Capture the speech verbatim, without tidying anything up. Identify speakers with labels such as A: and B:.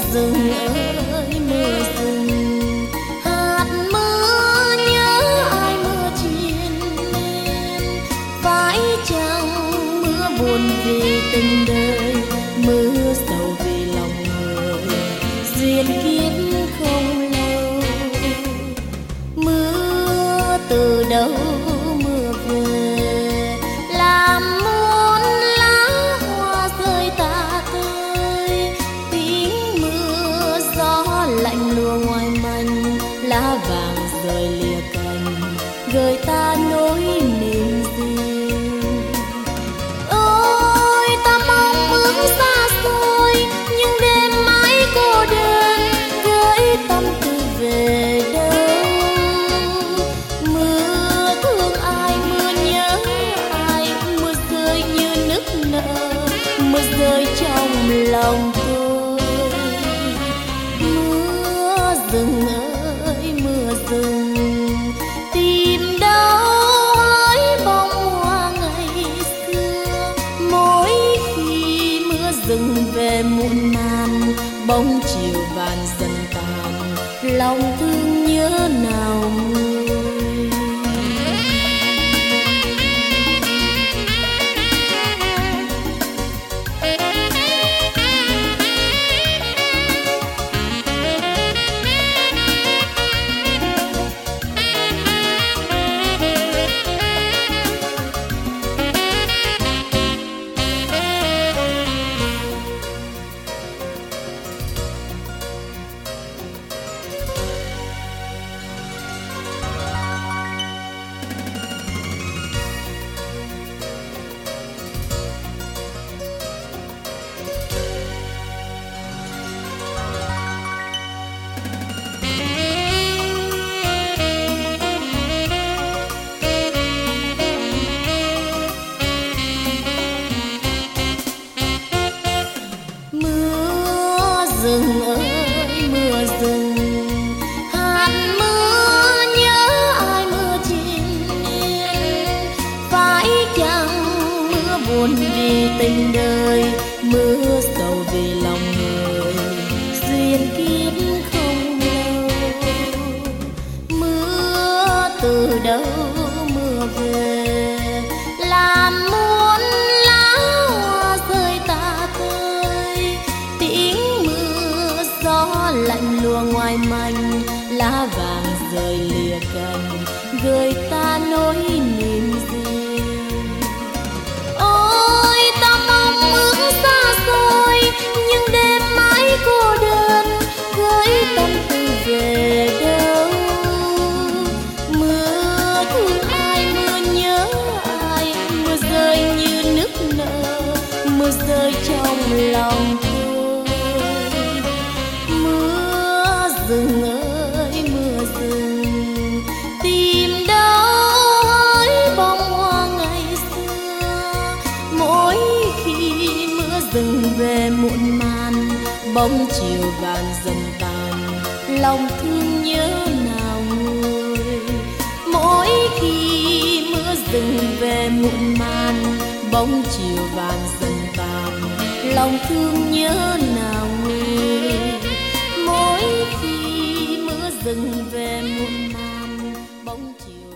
A: rừng ơi mưa rừng, hạt mưa nhớ ai mưa triền miên. Phải chăng mưa buồn vì tình đời, mưa sầu vì lòng người, duyên kiếp không lâu. Mưa từ đâu mưa về, làm muôn lá hoa rơi tả tơi. Tiếng mưa gió lạnh lùa ngoài manh, lá vàng rơi lìa cành, gợi ta nỗi niềm riêng. Ôi ta mong ước xa xôi, nhưng đêm mãi cô đơn, gửi tâm tư về đâu. Mưa thương ai, mưa nhớ ai, mưa rơi như nức nở, mưa rơi trong lòng tôi. Mưa rừng ơi mưa rừng, tìm đâu hỡi bông hoa ngày xưa. Mỗi khi mưa rừng về muộn màn, bóng chiều vàng dần tàn, lòng thương nhớ nào nguôi. Rừng ơi mưa rừng, hạt mưa nhớ ai mưa triền miên. Phải chăng mưa buồn vì tình đời, mưa sầu vì lòng người, duyên kiếp không lâu. Mưa từ đâu mưa về, làm muôn lá hoa rơi tả tơi. Tiếng gió lạnh lùa ngoài manh, lá vàng rơi lìa cành, gợi ta nỗi niềm riêng. Ôi ta mong ước xa xôi, nhưng đêm mãi cô đơn, gửi tâm tư về đâu. Mưa thương ai, mưa nhớ ai, mưa rơi như nức nở, mưa rơi trong lòng tôi. Rừng ơi mưa rừng, tìm đâu hỡi bông hoa ngày xưa. Mỗi khi mưa rừng về muộn màn, bóng chiều vàng dần tàn, lòng thương nhớ nào nguôi. Mỗi khi mưa rừng về muộn màn, bóng chiều vàng dần tàn, lòng thương nhớ nào nguôi. Mỗi khi mưa rừng về muộn màn, bóng chiều